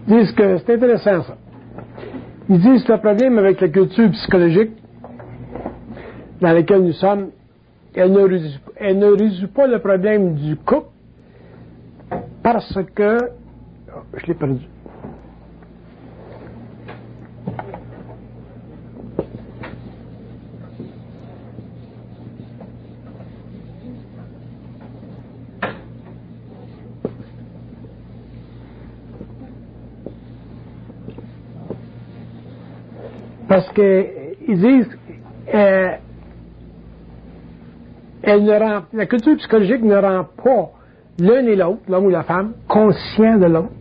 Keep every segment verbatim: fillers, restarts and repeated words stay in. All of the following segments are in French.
Ils disent que c'est intéressant ça. Ils disent que le problème avec la culture psychologique dans laquelle nous sommes, elle ne résout, elle ne résout pas le problème du couple parce que... Oh, je l'ai perdu. Parce qu'ils disent, euh, elle ne rend, la culture psychologique ne rend pas l'un et l'autre, l'homme ou la femme, conscient de l'autre.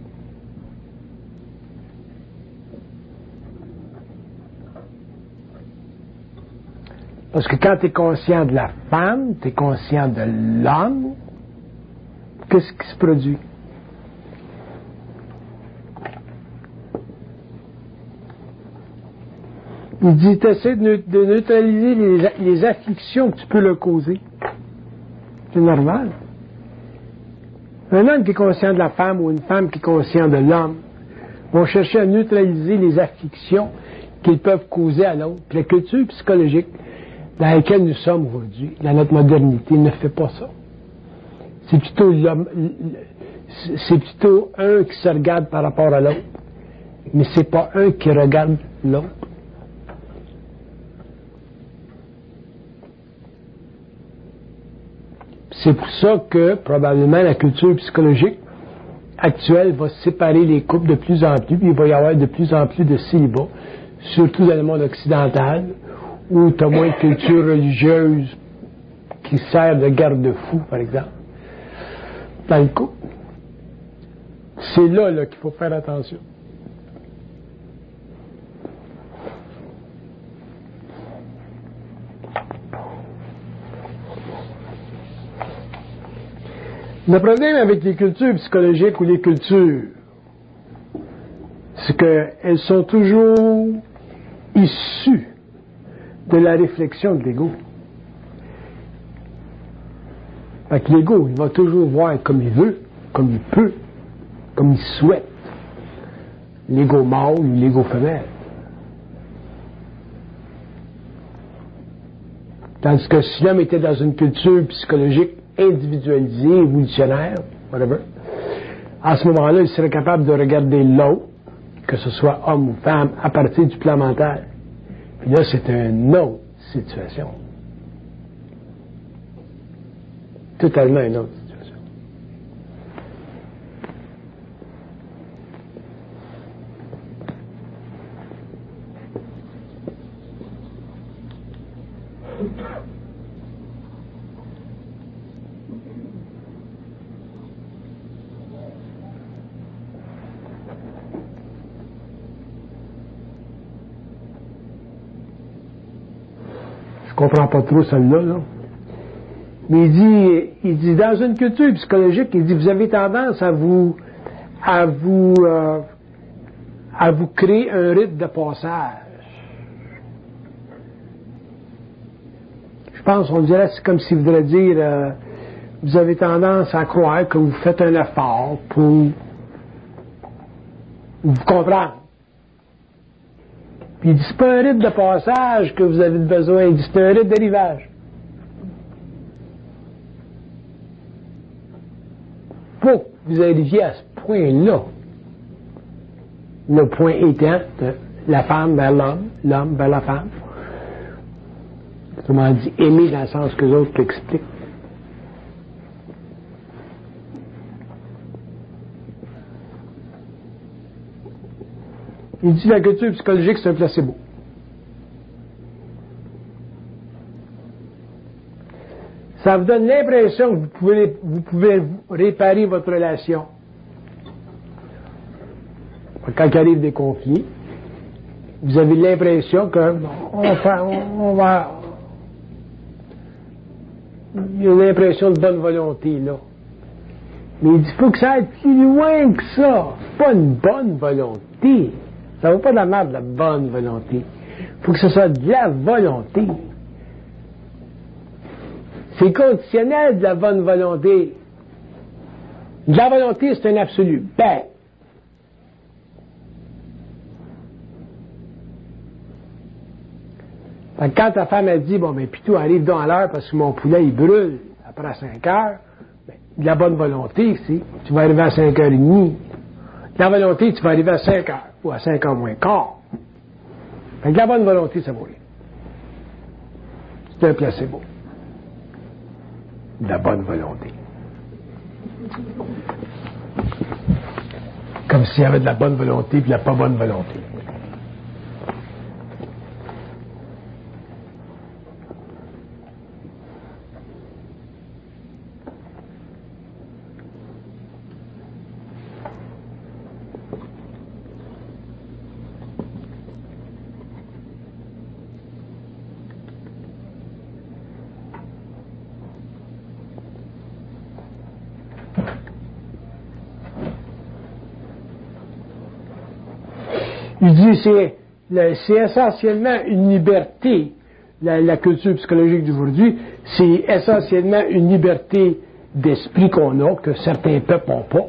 Parce que quand tu es conscient de la femme, tu es conscient de l'homme, qu'est-ce qui se produit? Il dit, tu essaies de, de neutraliser les, les afflictions que tu peux leur causer. C'est normal. Un homme qui est conscient de la femme ou une femme qui est conscient de l'homme vont chercher à neutraliser les afflictions qu'ils peuvent causer à l'autre. Puis la culture psychologique dans laquelle nous sommes aujourd'hui, dans notre modernité, ne fait pas ça. C'est plutôt l'homme, c'est plutôt un qui se regarde par rapport à l'autre, mais c'est pas un qui regarde l'autre. C'est pour ça que, probablement, la culture psychologique actuelle va séparer les couples de plus en plus, puis il va y avoir de plus en plus de célibats, surtout dans le monde occidental, où tu as moins de culture religieuse qui sert de garde-fou, par exemple, dans le couple. C'est là, là qu'il faut faire attention. Le problème avec les cultures psychologiques ou les cultures, c'est qu'elles sont toujours issues de la réflexion de l'ego. Fait que l'ego, il va toujours voir comme il veut, comme il peut, comme il souhaite. L'ego mâle ou l'ego femelle. Tandis que si l'homme était dans une culture psychologique individualisé, évolutionnaire, whatever, à ce moment-là, il serait capable de regarder l'autre, que ce soit homme ou femme, à partir du plan mental. Puis là, c'est une autre situation. Totalement une autre situation. Je comprends pas trop celle-là, là. Mais il dit, il dit, dans une culture psychologique, il dit, vous avez tendance à vous, à vous, euh, à vous créer un rite de passage. Je pense, on dirait, c'est comme s'il voudrait dire, euh, vous avez tendance à croire que vous faites un effort pour vous comprendre. Puis il dit, c'est pas un rite de passage que vous avez besoin, il dit, c'est un rite d'arrivage. Pour que vous arriviez à ce point-là, le point étant de la femme vers l'homme, l'homme vers la femme, autrement dit, aimer dans le sens que les autres l'expliquent. Il dit la culture psychologique, c'est un placebo. Ça vous donne l'impression que vous pouvez, vous pouvez réparer votre relation. Quand il arrive des conflits, vous avez l'impression que on va, on va, il y a l'impression de bonne volonté, là. Mais il dit, il faut que ça aille plus loin que ça. Pas une bonne volonté. Ça ne vaut pas de la merde, de la bonne volonté. Il faut que ce soit de la volonté. C'est conditionnel de la bonne volonté. De la volonté, c'est un absolu. Ben, Quand ta femme a dit, bon, mais Pitou, arrive donc à l'heure parce que mon poulet, il brûle après cinq heures, ben, de la bonne volonté, ici, tu vas arriver à cinq heures trente. De la volonté, tu vas arriver à cinq heures, ou à cinq heures moins quart. Fait que la bonne volonté, ça vaut rien. C'est un placebo. De la bonne volonté. Comme s'il y avait de la bonne volonté et de la pas bonne volonté. Il dit c'est c'est essentiellement une liberté, la, la culture psychologique d'aujourd'hui, c'est essentiellement une liberté d'esprit qu'on a, que certains peuples n'ont pas,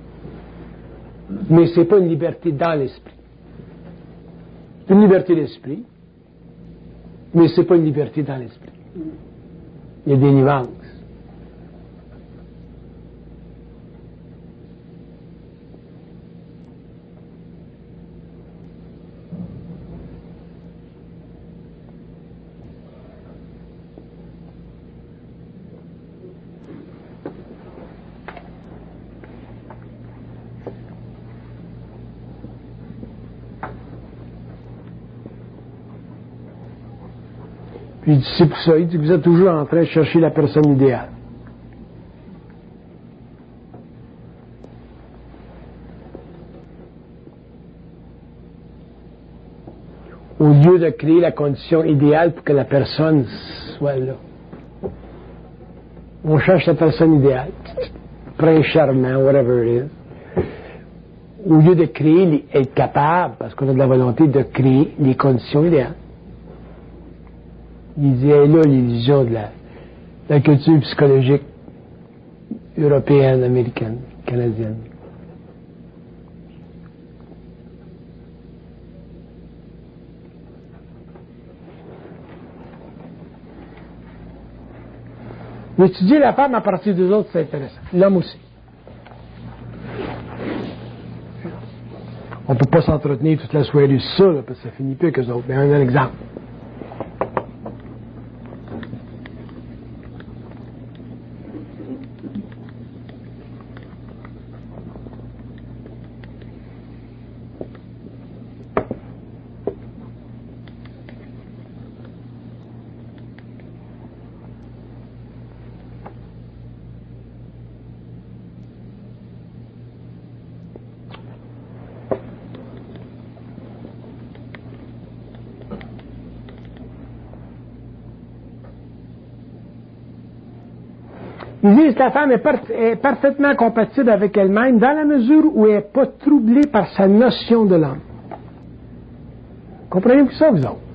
mais c'est pas une liberté dans l'esprit. C'est une liberté d'esprit, mais c'est pas une liberté dans l'esprit. Il y a des nuances. Puis c'est pour ça, il dit que vous êtes toujours en train de chercher la personne idéale. Au lieu de créer la condition idéale pour que la personne soit là. On cherche la personne idéale. Prince charmant, whatever it is. Au lieu de créer, être capable, parce qu'on a de la volonté de créer les conditions idéales. Il disait là l'illusion de la, la culture psychologique européenne, américaine, canadienne. Étudier la femme à partir des autres, c'est intéressant. L'homme aussi. On ne peut pas s'entretenir toute la soirée sur ça, là, parce que ça finit plus que les autres. Mais un, un exemple. Ils disent que la femme est, par- est parfaitement compatible avec elle-même dans la mesure où elle n'est pas troublée par sa notion de l'homme. Comprenez-vous ça, vous autres?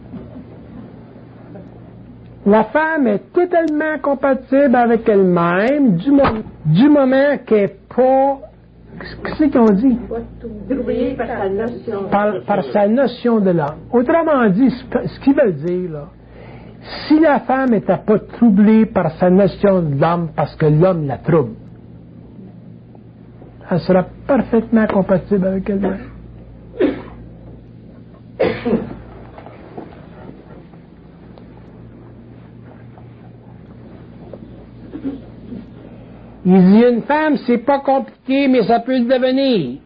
La femme est totalement compatible avec elle-même du, mo- du moment qu'elle n'est pas... Qu'est-ce qu'on dit? Troublée par sa notion. Par, par sa notion de l'homme. Autrement dit, ce qu'ils veulent dire, là, si la femme n'était pas troublée par sa notion de l'homme parce que l'homme la trouble, elle sera parfaitement compatible avec elle-même. Il dit une femme, c'est pas compliqué, mais ça peut le devenir.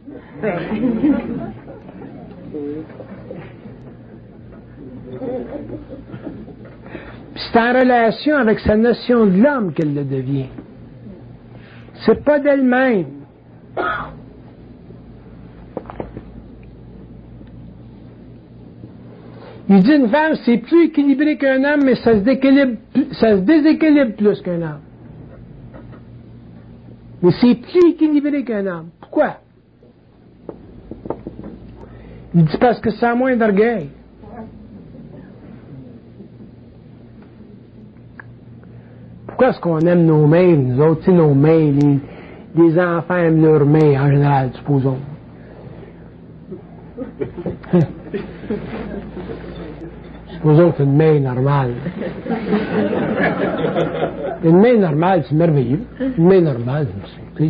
Puis c'est en relation avec sa notion de l'homme qu'elle le devient. C'est pas d'elle-même. Il dit une femme, c'est plus équilibré qu'un homme, mais ça se déséquilibre, ça se déséquilibre plus qu'un homme. Mais c'est plus équilibré qu'un homme. Pourquoi? Il dit parce que ça a moins d'orgueil. Pourquoi est-ce qu'on aime nos mères, nous autres, tu sais, nos mères, les, les enfants aiment leurs mères, en général, supposons. Supposons que c'est une main normale. Une main normale, c'est merveilleux. Une main normale, c'est...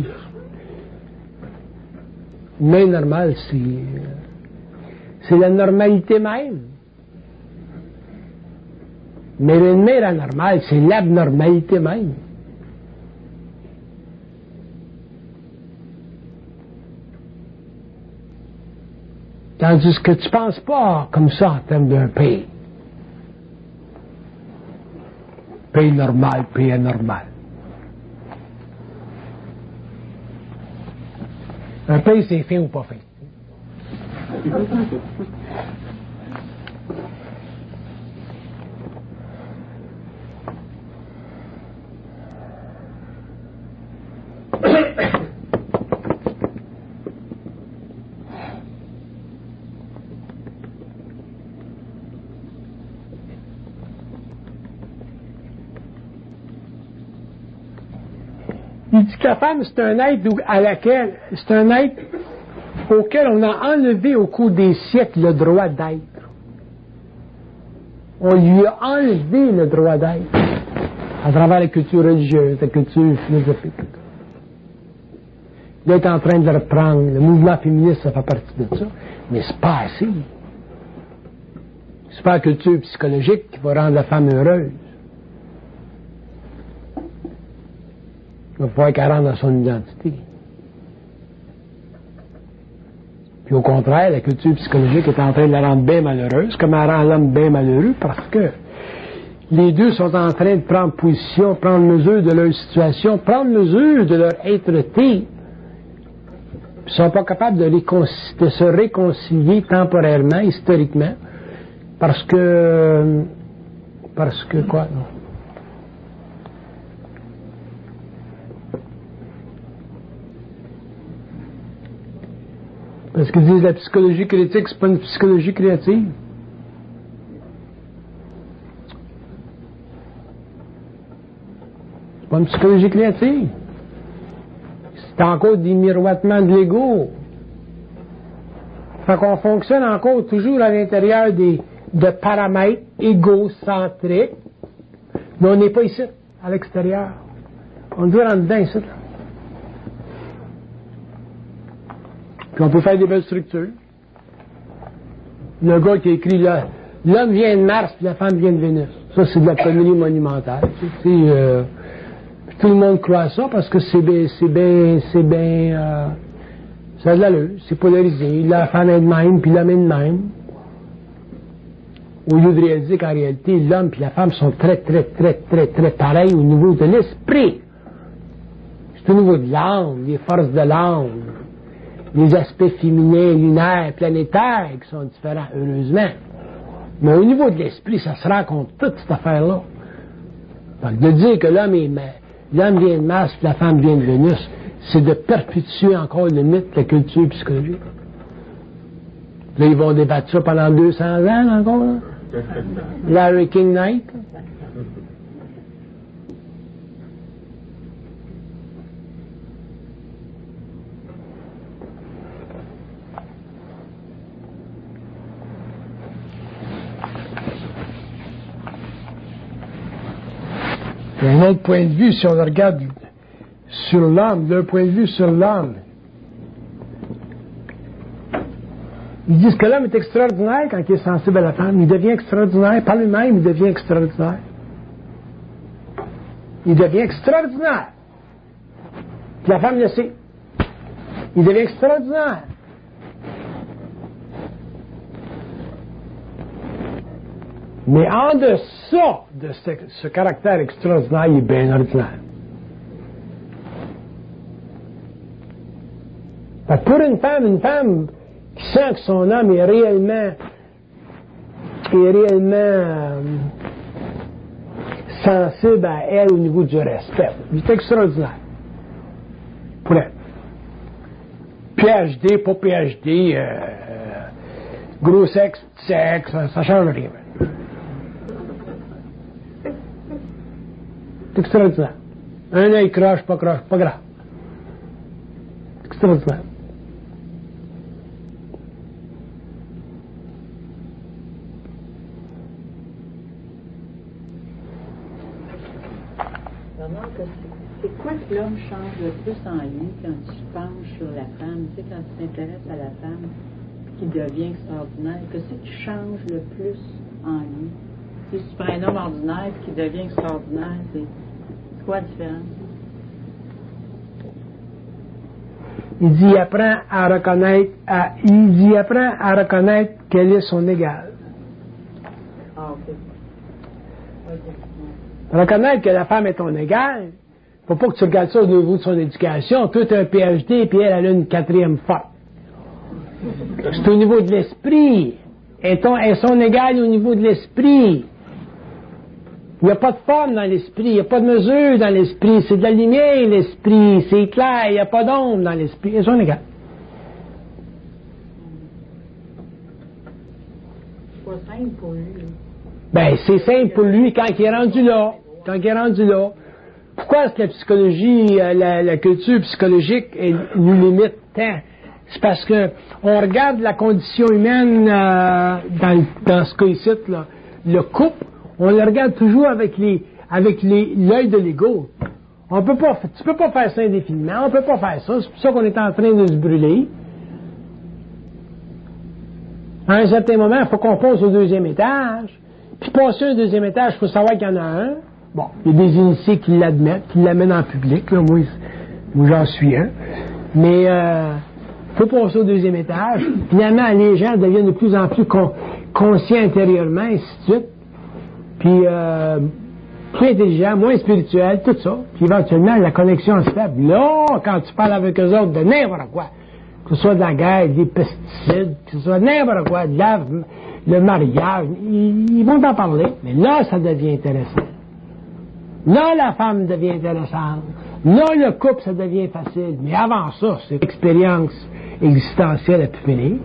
Une main normale, c'est... C'est la normalité même. Mais une main anormale, c'est l'abnormalité même. Tandis que tu ne penses pas comme ça en termes d'un pays. Pays normal, pays anormal. Un pays, c'est fin ou pas fin. Il dit que la femme, c'est un être à laquelle, c'est un être auquel on a enlevé au cours des siècles le droit d'être. On lui a enlevé le droit d'être à travers la culture religieuse, la culture philosophique. Il est en train de le reprendre. Le mouvement féministe, ça fait partie de ça. Mais c'est pas assez. C'est pas la culture psychologique qui va rendre la femme heureuse. Il va falloir qu'elle rentre dans son identité. Puis au contraire, la culture psychologique est en train de la rendre bien malheureuse, comme elle rend l'homme bien malheureux, parce que les deux sont en train de prendre position, prendre mesure de leur situation, prendre mesure de leur être-té. Ils ne sont pas capables de, réconcilier, de se réconcilier temporairement, historiquement, parce que... Parce que quoi, non? Parce qu'ils disent que la psychologie critique, c'est pas une psychologie créative. C'est pas une psychologie créative. C'est encore des miroitements de l'ego. Fait qu'on fonctionne encore toujours à l'intérieur des, de paramètres égocentriques, mais on n'est pas ici, à l'extérieur. On doit rentrer dedans ici, là. Puis on peut faire des belles structures. Le gars qui a écrit là, l'homme vient de Mars puis la femme vient de Vénus. Ça, c'est de la comédie monumentale. Tu sais, euh, tout le monde croit ça parce que c'est bien, c'est bien, c'est bien, euh, ça a de l'allure, c'est polarisé. La femme est de même puis l'homme est de même. Au lieu de réaliser qu'en réalité, l'homme et la femme sont très, très, très, très, très pareils au niveau de l'esprit. C'est au niveau de l'âme, les forces de l'âme. Les aspects féminins, lunaires, planétaires qui sont différents, heureusement. Mais au niveau de l'esprit, ça se rencontre toute cette affaire-là. Donc, de dire que l'homme est l'homme vient de Mars et la femme vient de Vénus, c'est de perpétuer encore le mythe de la culture psychologique. Là, ils vont débattre ça pendant deux cents ans encore, là. Larry King Knight. D'un autre point de vue, si on regarde sur l'homme, d'un point de vue sur l'homme, ils disent que l'homme est extraordinaire quand il est sensible à la femme. Il devient extraordinaire. Par lui-même, il devient extraordinaire. Il devient extraordinaire. Puis la femme le sait. Il devient extraordinaire. Mais en deçà de ce, ce caractère extraordinaire, il est bien ordinaire. Pour une femme, une femme qui sent que son homme est réellement, est réellement euh, sensible à elle au niveau du respect, il est extraordinaire. Pour elle. P H D, pas P H D, euh, gros sexe, petit sexe, ça ne change rien. C'est extraordinaire. Un œil croche, pas croche, pas grave. C'est extraordinaire. Bernard, c'est quoi que l'homme change le plus en lui quand tu te penches sur la femme? Tu sais, quand tu t'intéresses à la femme, qui devient extraordinaire, qu'est-ce que tu changes le plus en lui? Tu sais, si tu prends un homme ordinaire qui devient extraordinaire, c'est quoi la différence? Il dit, il apprend à reconnaître, à, il dit, il apprend à reconnaître quel est son égal. Ah, ok. Reconnaître que la femme est ton égal, faut pas que tu regardes ça au niveau de son éducation. Toi, tu as un P H D, puis elle, elle a une quatrième forte. C'est au niveau de l'esprit. Et ton, est son égal au niveau de l'esprit. Il n'y a pas de forme dans l'esprit, il n'y a pas de mesure dans l'esprit, c'est de la lumière l'esprit, c'est clair, il n'y a pas d'ombre dans l'esprit, c'est son égal. C'est pas simple pour lui. Ben, c'est simple pour lui quand il est rendu là. Quand il est rendu là. Pourquoi est-ce que la psychologie, la, la culture psychologique elle, nous limite tant? C'est parce que on regarde la condition humaine euh, dans, dans ce cas-ci, là, le couple, on le regarde toujours avec les avec les l'œil de l'ego. On peut pas, tu peux pas faire ça indéfiniment, on peut pas faire ça. C'est pour ça qu'on est en train de se brûler. À un certain moment, il faut qu'on passe au deuxième étage. Puis passer au deuxième étage, il faut savoir qu'il y en a un. Bon, il y a des initiés qui l'admettent, qui l'amènent en public. Là. Moi, moi j'en suis un. Mais euh, faut passer au deuxième étage. Finalement, les gens deviennent de plus en plus con, conscients intérieurement, et ainsi de suite. Puis euh, plus intelligents, moins spirituels, tout ça. Puis éventuellement, la connexion se fait. Là, quand tu parles avec eux autres de n'importe quoi, que ce soit de la guerre, des pesticides, que ce soit n'importe quoi, de la, le mariage, ils, ils vont t'en parler. Mais là, ça devient intéressant. Là, la femme devient intéressante. Là, le couple, ça devient facile. Mais avant ça, c'est l'expérience existentielle à pu finir.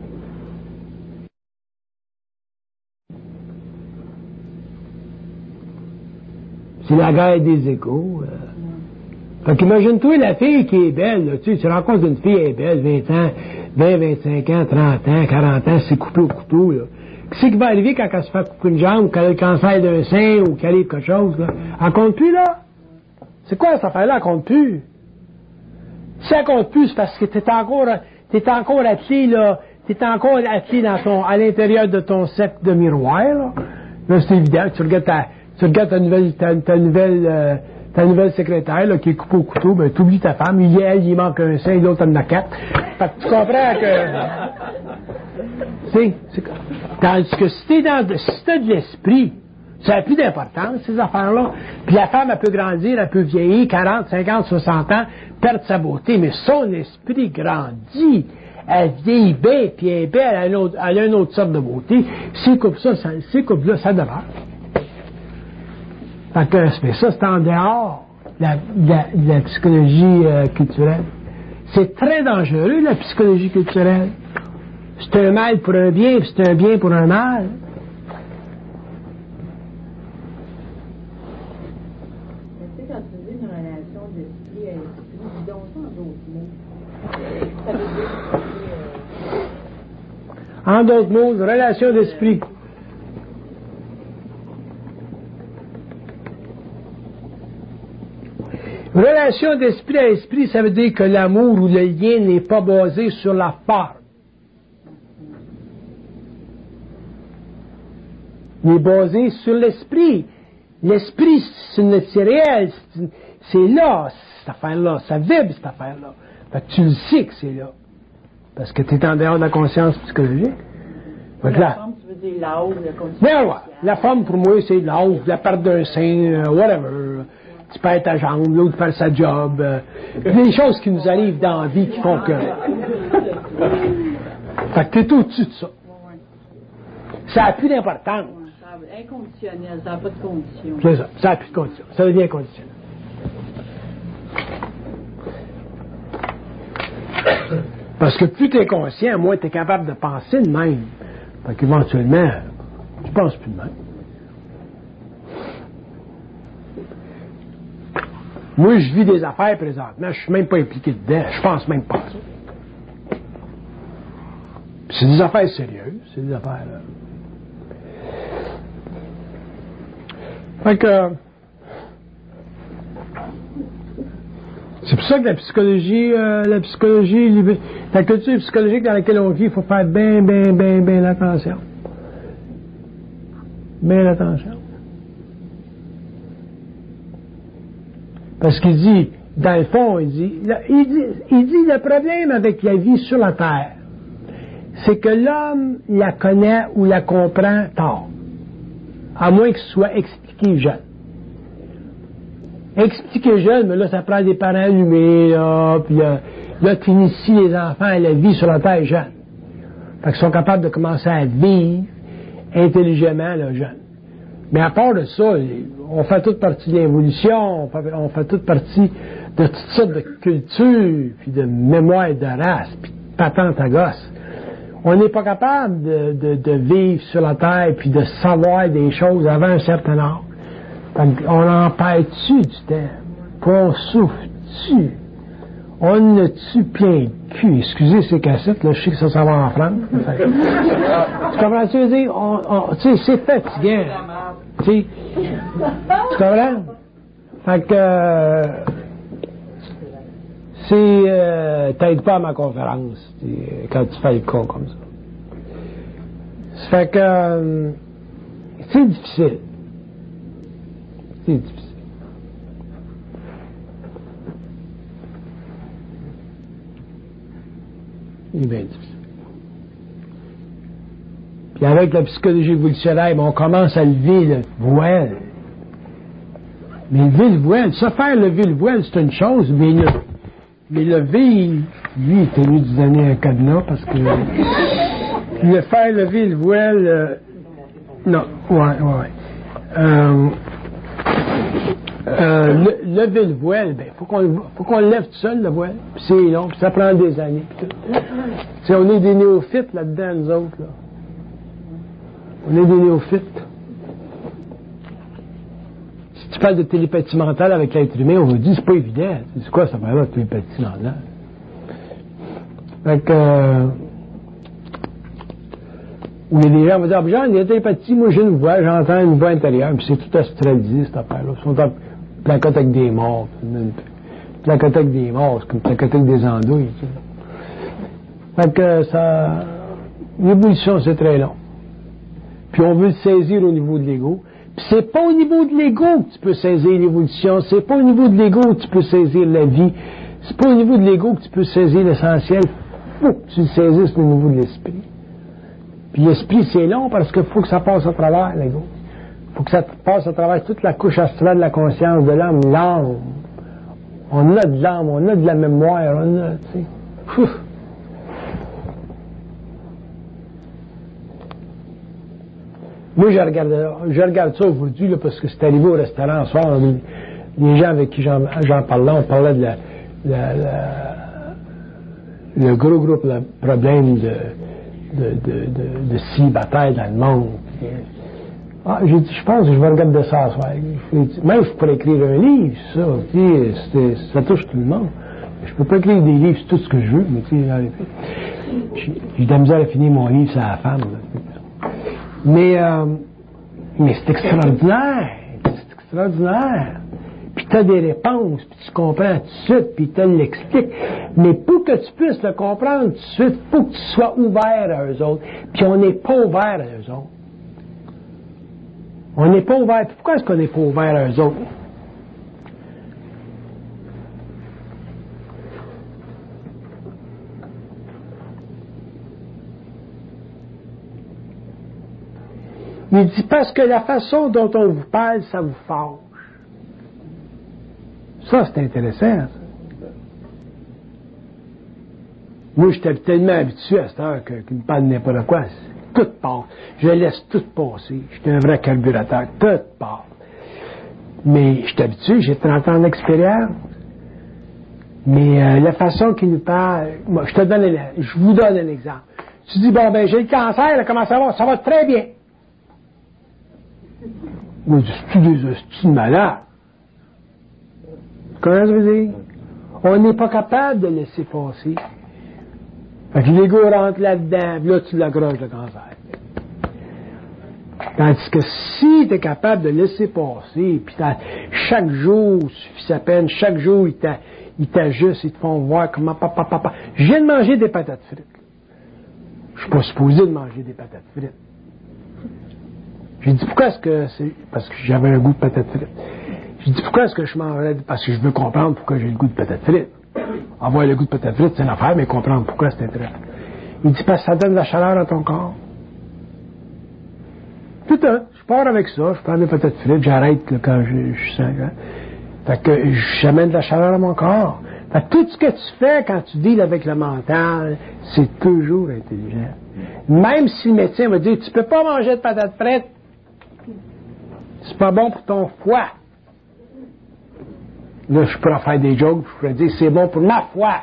C'est la guerre des égaux. Euh. Fait qu'imagine-toi la fille qui est belle, là, tu sais, tu rencontres une fille, elle est belle, vingt ans, vingt, vingt-cinq ans, trente ans, quarante ans, c'est coupé au couteau, là. Qu'est-ce qui va arriver quand elle se fait couper une jambe, ou qu'elle a le cancer d'un sein, ou qu'elle ait quelque chose, là? Elle compte plus, là? C'est quoi cette affaire-là? Elle compte plus. Si elle compte plus, c'est parce que t'es encore, t'es encore attelé, là, t'es encore attelé dans ton, à l'intérieur de ton cercle de miroir, là. Là, c'est évident, tu regardes ta, tu regardes ta nouvelle, ta, ta nouvelle, euh, ta nouvelle secrétaire, là, qui est coupée au couteau, ben, t'oublies ta femme, il y a elle, il manque un sein, l'autre en a quatre. Fait que tu comprends que, c'est, c'est, tandis que si t'es dans, si t'as de l'esprit, ça n'a plus d'importance, ces affaires-là. Puis la femme, elle peut grandir, elle peut vieillir, quarante, cinquante, soixante ans, perdre sa beauté, mais son esprit grandit. Elle vieillit bien, puis elle est belle, elle a une autre, elle a une autre sorte de beauté. Ces couples-là, ça, ces couples-là, ça demeure. Fait que, mais ça, c'est en dehors de la, de la, de la psychologie euh, culturelle. C'est très dangereux, la psychologie culturelle. C'est un mal pour un bien, puis c'est un bien pour un mal. Tu sais, quand tu dis une relation d'esprit à esprit, dis donc ça en d'autres mots. Ça veut dire que, euh... En d'autres mots, une relation d'esprit. Relation d'esprit à esprit, ça veut dire que l'amour ou le lien n'est pas basé sur la forme. Il est basé sur l'esprit. L'esprit, c'est réel, c'est là, cette affaire-là, ça vibre, cette affaire-là. Fait que tu le sais que c'est là. Parce que tu es en dehors de la conscience psychologique. Fait que la forme, tu veux dire l'âge, la condition. Ben ouais, la forme, pour moi, c'est l'âge, la perte d'un sein, euh, whatever. Tu perds ta jambe, l'autre perd sa job. Euh, des choses qui nous arrivent dans la vie qui font que... Fait que t'es au-dessus de ça. Ça n'a plus d'importance. Inconditionnel, ça n'a pas de condition. C'est ça, ça n'a plus de condition. Ça devient inconditionnel. Parce que plus tu es conscient, moins tu es capable de penser de même. Fait qu'éventuellement, tu penses plus de même. Moi, je vis des affaires présentement, je suis même pas impliqué dedans, je pense même pas à ça. Puis c'est des affaires sérieuses, c'est des affaires... Euh... Fait que... C'est pour ça que la psychologie, euh, la psychologie, la culture psychologique dans laquelle on vit, il faut faire bien, bien, bien, bien attention. Bien attention. Parce qu'il dit, dans le fond, il dit, il dit, il dit le problème avec la vie sur la Terre, c'est que l'homme la connaît ou la comprend tard. À moins que ce soit expliqué jeune. Expliquer jeune, mais là, ça prend des parents allumés, là, puis là, là tu inities les enfants à la vie sur la Terre jeune. Fait qu'ils sont capables de commencer à vivre intelligemment, là, jeune. Mais à part de ça, on fait toute partie de l'évolution, on fait, on fait toute partie de toutes sortes de cultures, puis de mémoire de race, puis de patente à gosse. On n'est pas capable de, de, de vivre sur la Terre, puis de savoir des choses avant un certain âge. On en perd-tu du temps? Qu'on souffre-tu? On ne tue plein de cul. Excusez ces cassettes, là, je sais que ça s'en va en France. Tu comprends ce que je veux dire? On, on, tu sais, c'est fatigant. Tu sais, tu comprends? Fait que, euh, c'est, euh, t'aides pas à ma conférence, quand tu fais le cas comme ça. Ça fait que, euh, c'est difficile. C'est difficile. Il est bien difficile. Puis avec la psychologie évolutionnaire, on commence à lever le voile. Mais lever le voile, ça faire lever le voile, c'est une chose, mais le, mais lever, lui, il était mieux de donner un cadenas parce que le faire lever le voile, euh, non, ouais, ouais. Euh, euh, le, lever le voile, ben, faut qu'on, faut qu'on le lève tout seul, le voile. Puis c'est long, puis ça prend des années. T'sais, on est des néophytes là-dedans, nous autres, là. On est des néophytes. Si tu parles de télépathie mentale avec l'être humain, on vous dit, c'est pas évident. C'est quoi ça va la télépathie mentale? Fait que, euh, où il y a des gens qui vont dire, ah, genre, il y a télépathie, moi j'ai une voix, j'entends une voix intérieure, puis c'est tout astralisé, cette affaire-là. Ils sont en placote avec des morts. Placote avec des morts, c'est comme placote avec des andouilles, tu sais. Fait que ça, l'évolution, c'est très long. Puis on veut le saisir au niveau de l'ego. Puis c'est pas au niveau de l'ego que tu peux saisir l'évolution, c'est pas au niveau de l'ego que tu peux saisir la vie, c'est pas au niveau de l'ego que tu peux saisir l'essentiel. Faut que tu le saisisses au niveau de l'esprit. Puis l'esprit, c'est long parce qu'il faut que ça passe à travers l'ego. Il faut que ça passe à travers toute la couche astrale de la conscience, de l'âme, l'âme. On a de l'âme, on a de la mémoire, on a, tu sais. Ouf. Moi, je regarde, je regarde ça aujourd'hui, là, parce que c'est arrivé au restaurant ce soir. Les, les gens avec qui j'en, j'en parlais, on parlait de la, la, la, le gros, gros problème de, de, de, de, de célibataire dans le monde. Ah, j'ai dit, je pense que je vais regarder ça ce soir. Dit, même je pourrais écrire un livre, ça, tu sais, ça touche tout le monde. Je peux pas écrire des livres sur tout ce que je veux, mais tu sais, j'ai, j'ai de la misère à finir mon livre sur la femme, là. Mais, euh, mais c'est extraordinaire. C'est extraordinaire. Puis tu as des réponses, puis tu comprends tout de suite, puis tu l'expliques. Mais pour que tu puisses le comprendre tout de suite, il faut que tu sois ouvert à eux autres. Puis on n'est pas ouvert à eux autres. On n'est pas ouvert. Pourquoi est-ce qu'on n'est pas ouvert à eux autres? Il dit parce que la façon dont on vous parle, ça vous fâche. Ça, c'est intéressant. Ça. Moi, j'étais tellement habitué à cette heure que, qu'il me parle de n'importe quoi. Tout passe. Je laisse tout passer. J'étais un vrai carburateur. Tout passe. Mais j'étais habitué, j'ai trente ans d'expérience. Mais euh, la façon qu'il nous parle, moi, je te donne, je vous donne un exemple. Tu dis, bon, ben, j'ai le cancer, là, comment ça va? Ça va très bien. Moi, je dis, c'est-tu des hosties de malades? Comment je veux dire? On n'est pas capable de laisser passer. Fait que l'ego rentre là-dedans, là, tu l'accroches le cancer. Tandis que si tu es capable de laisser passer, puis chaque jour suffit sa peine, chaque jour ils t'ajustent, ils te font voir comment papa, papa. Je viens de manger des patates frites. Je suis pas supposé de manger des patates frites. J'ai dit pourquoi est-ce que c'est. Parce que j'avais un goût de patates frites. J'ai dit pourquoi est-ce que je mangerais. Parce que je veux comprendre pourquoi j'ai le goût de patates frites. Avoir le goût de patates frites, c'est une affaire, mais comprendre pourquoi c'est intéressant. Il dit parce que ça donne de la chaleur à ton corps. Tout un, je pars avec ça, je prends des patates frites, j'arrête là, quand je, je sens. Hein. Fait que j'amène de la chaleur à mon corps. Fait que tout ce que tu fais quand tu deals avec le mental, c'est toujours intelligent. Même si le médecin va dire tu peux pas manger de patates frites, c'est pas bon pour ton foie. Là, je pourrais faire des jokes, je pourrais dire c'est bon pour ma foi.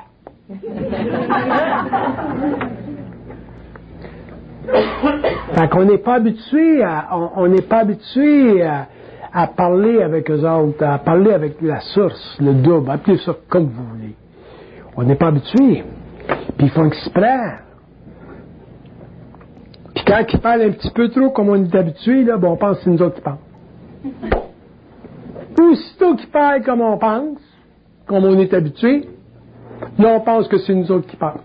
Fait qu'on n'est pas habitué à, on n'est pas habitué à, à parler avec eux autres, à parler avec la source, le double, appelez ça comme vous voulez. On n'est pas habitué. Puis ils font exprès. Puis quand ils parlent un petit peu trop comme on est habitué, là, bon, on pense que c'est nous autres qui parlent. Aussitôt qu'ils parlent comme on pense, comme on est habitué, là, on pense que c'est nous autres qui parlent.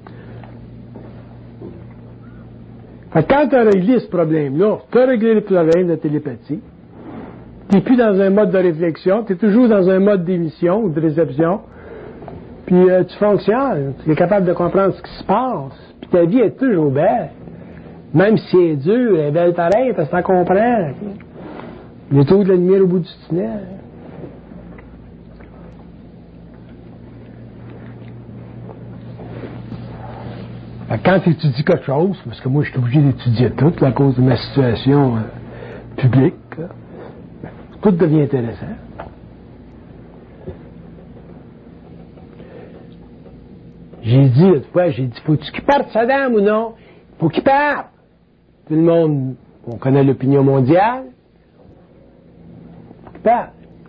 Fait que quand tu as réglé ce problème-là, tu as réglé le problème de télépathie, tu n'es plus dans un mode de réflexion, tu es toujours dans un mode d'émission ou de réception, puis euh, tu fonctionnes, tu es capable de comprendre ce qui se passe, puis ta vie est toujours belle. Même si elle est dure, elle est belle pareil, parce que tu comprends. Il y a toujours de la lumière au bout du tunnel. Quand tu étudies quelque chose, parce que moi je suis obligé d'étudier tout à cause de ma situation euh, publique, là, tout devient intéressant. J'ai dit l'autre fois, j'ai dit, faut-tu qu'il parte Saddam ou non? Faut qu'il parte. Tout le monde, on connaît l'opinion mondiale. Faut qu'il parte.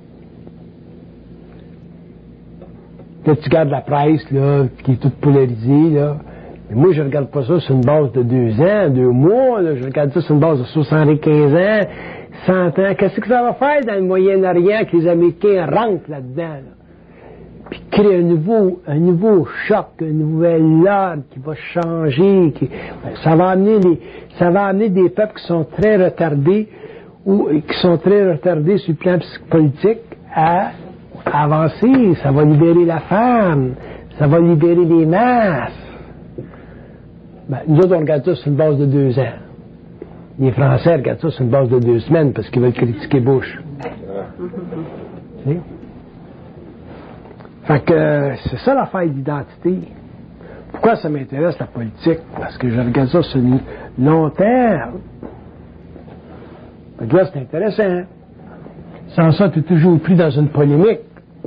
Quand tu regardes la presse, là, qui est toute polarisée, là, mais moi, je ne regarde pas ça sur une base de deux ans, deux mois, là. Je regarde ça sur une base de soixante-quinze ans, cent ans. Qu'est-ce que ça va faire dans le Moyen-Orient que les Américains rentrent là-dedans, là? Puis créer un nouveau, un nouveau choc, un nouvel ordre qui va changer, qui, ça va amener les, ça va amener des peuples qui sont très retardés, ou qui sont très retardés sur le plan politique à avancer. Ça va libérer la femme, ça va libérer les masses. Ben, nous autres, on regarde ça sur une base de deux ans. Les Français regardent ça sur une base de deux semaines parce qu'ils veulent critiquer Bush. Fait que c'est ça l'affaire d'identité. Pourquoi ça m'intéresse la politique? Parce que je regarde ça sur le long terme. Fait que là, c'est intéressant. Sans ça, tu es toujours pris dans une polémique.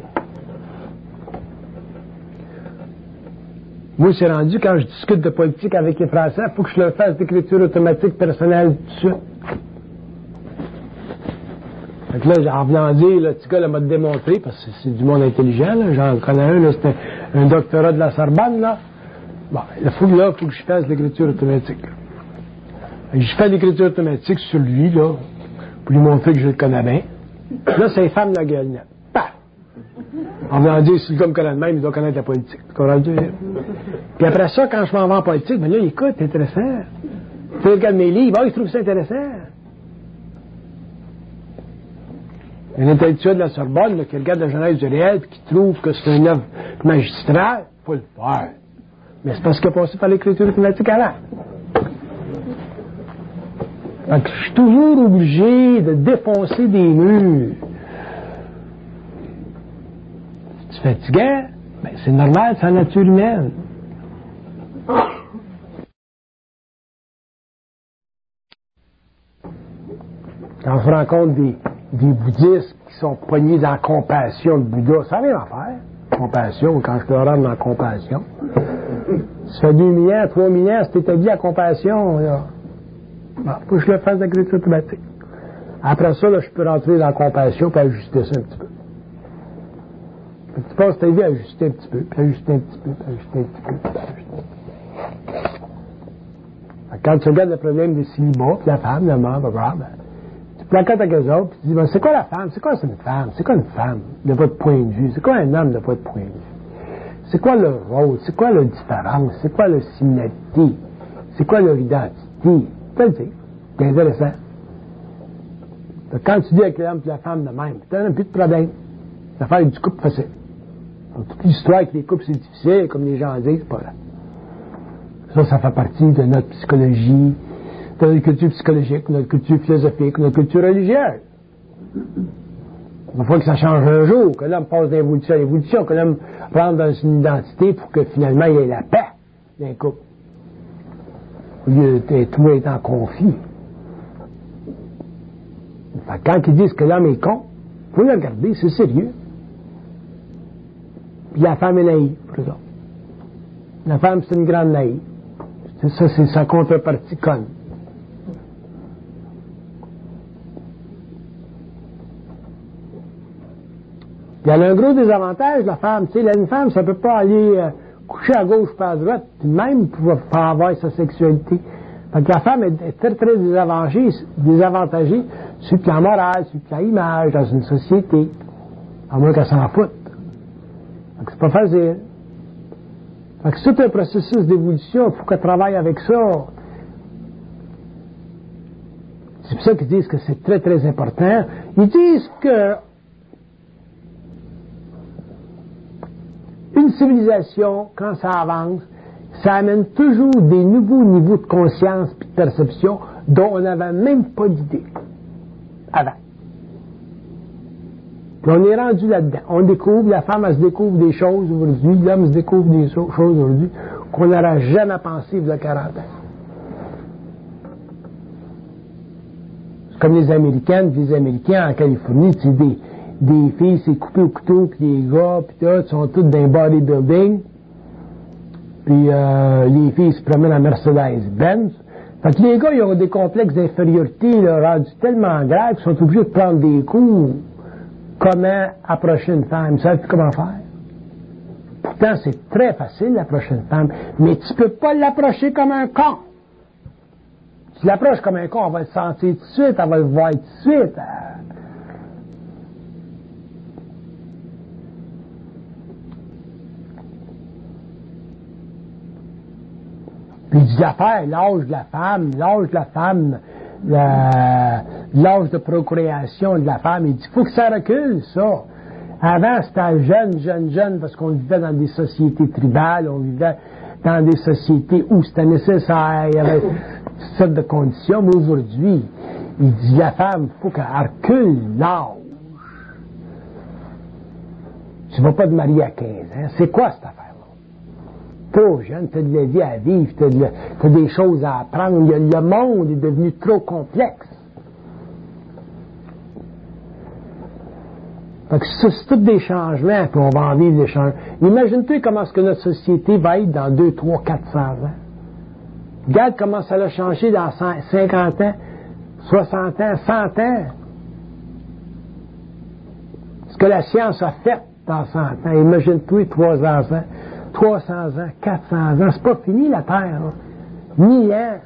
Moi, c'est rendu, quand je discute de politique avec les Français, il faut que je leur fasse d'écriture automatique personnelle tout de suite. Fait que là, en venant dire, le petit gars m'a démontré, parce que c'est du monde intelligent, là, j'en connais un, là, c'était un doctorat de la Sorbonne, là. Bon, il faut, là, faut que je fasse l'écriture automatique. Et je fais l'écriture automatique sur lui, là, pour lui montrer que je le connais bien. Là, c'est femme la gueule, là. Paf! En venant dire, si le gars me connaît de même, il doit connaître la politique. Puis après ça, quand je m'en vais en politique, ben là, écoute, c'est intéressant. Tu regardes mes livres, ah, il trouve ça intéressant. Un intellectuel de la Sorbonne là, qui regarde la Genèse du réel et qui trouve que c'est une œuvre magistrale, il faut le faire. Mais c'est parce qu'il a passé par l'écriture automatique avant. Donc, je suis toujours obligé de défoncer des murs. Si tu es fatiguant, ben, c'est normal, c'est la nature humaine. Quand on se rencontre des, des bouddhistes qui sont poignés dans la compassion, le Bouddha, ça n'a rien à faire. Compassion, quand je te rentre dans la compassion. Ça fait deux mille ans, trois mille ans, c'est établi la compassion, là. Bon, faut que je le fasse d'écriture automatique. Après ça, là, je peux rentrer dans la compassion et ajuster ça un petit peu. Fait que tu passes ta vie à ajuster un petit peu, puis ajuster un petit peu, puis ajuster un petit peu, puis ajuster. Quand tu regardes le problème du célibat, puis la femme, le mort, ben, tu placotes avec eux autres, puis tu dis, ben, c'est quoi la femme? C'est quoi c'est une femme? C'est quoi une femme de votre point de vue? C'est quoi un homme de votre point de vue? C'est quoi leur rôle? C'est quoi leur différence? C'est quoi leur similarité? C'est quoi leur identité? Tu peux le dire. C'est intéressant. Donc, quand tu dis avec l'homme et la femme de même, tu n'as plus de problème. L'affaire du couple facile. Donc, toute l'histoire avec les couples, c'est difficile, comme les gens disent, c'est pas là. Ça, ça fait partie de notre psychologie, de notre culture psychologique, de notre culture philosophique, de notre culture religieuse. Il faut que ça change un jour, que l'homme passe d'évolution à évolution, que l'homme rentre dans une identité pour que finalement il y ait la paix d'un couple. Au lieu de tout être en conflit. Fait que quand ils disent que l'homme est con, il faut le regarder, c'est sérieux. Puis la femme est naïve, par exemple. La femme, c'est une grande naïve. C'est ça, c'est sa contrepartie conne. Puis elle a un gros désavantage, la femme. Tu sais, une femme, ça peut pas aller euh, coucher à gauche pas à droite, puis même pour pas avoir sa sexualité. Fait que la femme est très, très désavantagée, désavantagée sur le plan moral, sur le plan image, dans une société. À moins qu'elle s'en foute. Fait que c'est pas facile. Fait que c'est tout un processus d'évolution, il faut qu'elle travaille avec ça. C'est pour ça qu'ils disent que c'est très, très important. Ils disent que une civilisation, quand ça avance, ça amène toujours des nouveaux niveaux de conscience et de perception dont on n'avait même pas d'idée avant. Puis on est rendu là-dedans. On découvre, la femme, elle se découvre des choses aujourd'hui, l'homme se découvre des choses aujourd'hui qu'on n'aurait jamais pensé il y a quarante ans. C'est comme les Américaines, les Américains en Californie, c'est des, des filles, c'est coupé au couteau, puis les gars, puis tout, sont tous dans un bodybuilding. Puis euh, les filles se promènent en Mercedes-Benz. Fait que les gars, ils ont des complexes d'infériorité là, rendus tellement graves qu'ils sont obligés de prendre des cours. Comment approcher une femme? Ils ne savent plus comment faire. Pourtant, c'est très facile d'approcher une femme, mais tu ne peux pas l'approcher comme un con. Tu l'approches comme un con, on va le sentir tout de suite, on va le voir tout de suite. Puis il dit affaire, l'âge de la femme, l'âge de la femme, la, l'âge de procréation de la femme, il dit, il faut que ça recule, ça. Avant, c'était jeune, jeune, jeune, parce qu'on vivait dans des sociétés tribales, on vivait dans des sociétés où c'était nécessaire, il y avait toutes sortes de conditions, mais aujourd'hui, il dit, la femme, il faut qu'elle recule l'âge. Tu ne vas pas te marier à quinze ans. C'est quoi cette affaire? Trop jeune, tu as de la vie à vivre, tu as, de, t'as des choses à apprendre. Le, le monde est devenu trop complexe. Fait que ça, c'est tous des changements, puis on va en vivre des changements. Imagine-toi comment est-ce que notre société va être dans deux, trois, quatre cents ans. Regarde comment ça a changé dans cinquante ans, soixante ans, cent ans. Ce que la science a fait dans cent ans. Imagine-toi trois cents ans. trois cents ans, quatre cents ans, c'est pas fini la Terre, là. Mille ans.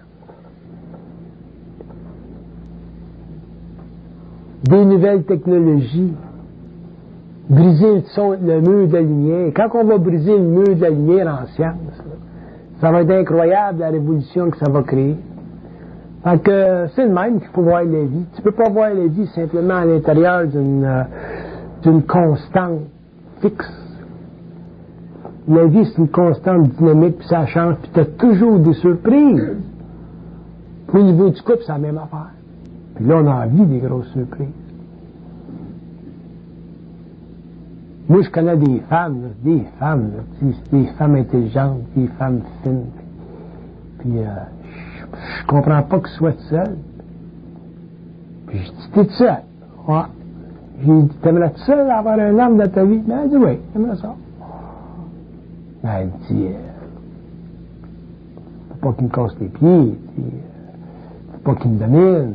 Des nouvelles technologies. Briser le, son, le mur de la lumière. Quand on va briser le mur de la lumière en science, là, ça va être incroyable la révolution que ça va créer. Fait que c'est le même qu'il faut voir la vie. Tu peux pas voir la vie simplement à l'intérieur d'une, euh, d'une constante fixe. La vie, c'est une constante dynamique, puis ça change, puis tu as toujours des surprises. Puis au niveau du couple, c'est la même affaire. Puis là, on a envie des grosses surprises. Moi, je connais des femmes, là, des femmes, là, des femmes intelligentes, des femmes fines. Puis, puis euh, je, je comprends pas que je sois seul. Puis je dis, t'es seul? Ouais. J'ai dit, t'aimerais-tu seul avoir un homme dans ta vie? Ben, elle dit, oui, j'aimerais ça. Ben, elle dit, euh, faut pas qu'il me casse les pieds, puis, euh, faut pas qu'il me domine.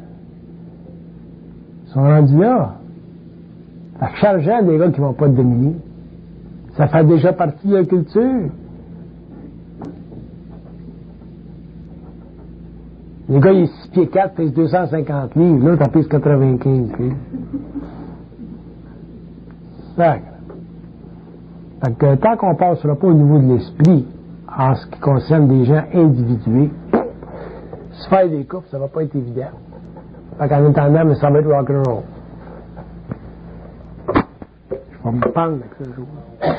Ils sont rendus là. Fait que chargeant des gars qui vont pas te dominer. Ça fait déjà partie de la culture. Le gars, il est six pieds quatre, pèse deux cent cinquante livres. Là, t'en pèse quatre-vingt-quinze livres. Fait que, tant qu'on ne passera pas au niveau de l'esprit, en ce qui concerne des gens individués, se faire des couples, ça va pas être évident. Fait qu'en attendant, mais ça va être rock'n'roll. Je vais me pendre avec ce jour.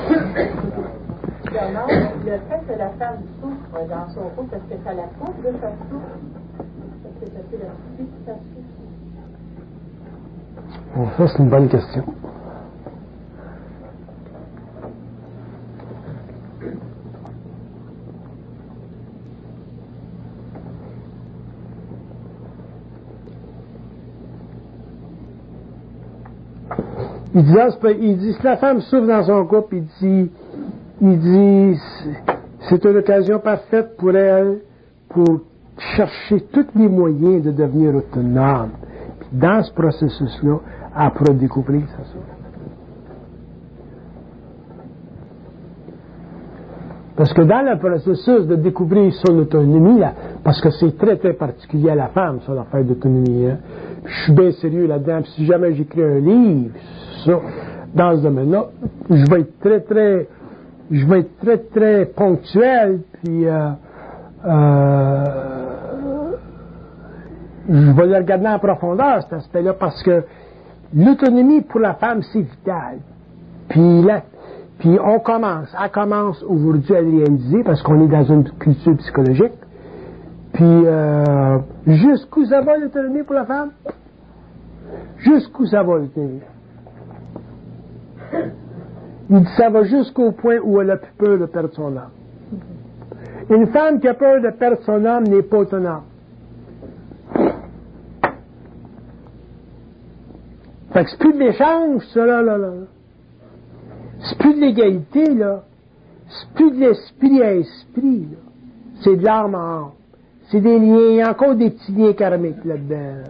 Le fait que la femme souffre dans son couple, est-ce que ça la pousse de sa souffre? Est-ce que ça fait la suite de sa souffre? Bon, ça, c'est une bonne question. Il dit, il dit, si la femme souffre dans son couple, il dit, il dit, c'est une occasion parfaite pour elle pour chercher tous les moyens de devenir autonome. Puis dans ce processus-là, elle pourra découvrir sa souffrance. Parce que dans le processus de découvrir son autonomie, là, parce que c'est très très particulier à la femme, ça, l'affaire d'autonomie, hein, je suis bien sérieux là-dedans, puis si jamais j'écris un livre, ça, dans ce domaine-là, je vais être très très, je vais être très très ponctuel, puis euh, euh, je vais le regarder en profondeur, cet aspect-là, parce que l'autonomie pour la femme, c'est vital. Puis là, Puis on commence, elle commence aujourd'hui à le réaliser parce qu'on est dans une culture psychologique. Puis euh, jusqu'où ça va l'autonomie pour la femme? Jusqu'où ça va l'autonomie? Il dit ça va jusqu'au point où elle a plus peur de perdre son âme. Une femme qui a peur de perdre son âme n'est pas autonome. Fait que c'est plus de l'échange, ça là, là, là. C'est plus de l'égalité, là. C'est plus de l'esprit à esprit, là. C'est de l'âme à âme. C'est des liens, il y a encore des petits liens karmiques là-dedans.